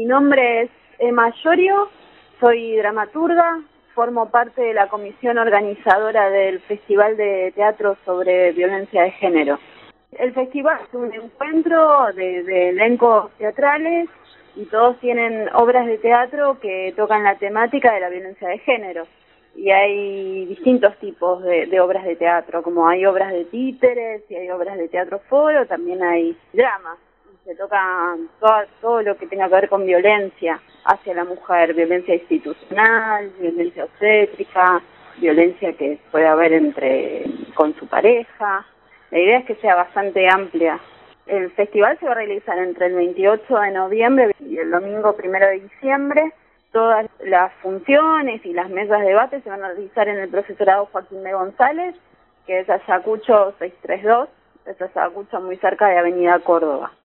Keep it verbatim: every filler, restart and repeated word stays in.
nombre es Emma Llorio, soy dramaturga, formo parte de la comisión organizadora del Festival de Teatro sobre Violencia de Género. El festival es un encuentro de, de elencos teatrales y todos tienen obras de teatro que tocan la temática de la violencia de género. Y hay distintos tipos de, de obras de teatro, como hay obras de títeres y hay obras de teatro foro, también hay dramas. Se toca todo, todo lo que tenga que ver con violencia hacia la mujer, violencia institucional, violencia obstétrica, violencia que puede haber entre con su pareja. La idea es que sea bastante amplia. El festival se va a realizar entre el veintiocho de noviembre y el domingo primero de diciembre. Todas las funciones y las mesas de debate se van a realizar en el profesorado Joaquín B. González, que es Ayacucho seiscientos treinta y dos, es Ayacucho muy cerca de Avenida Córdoba.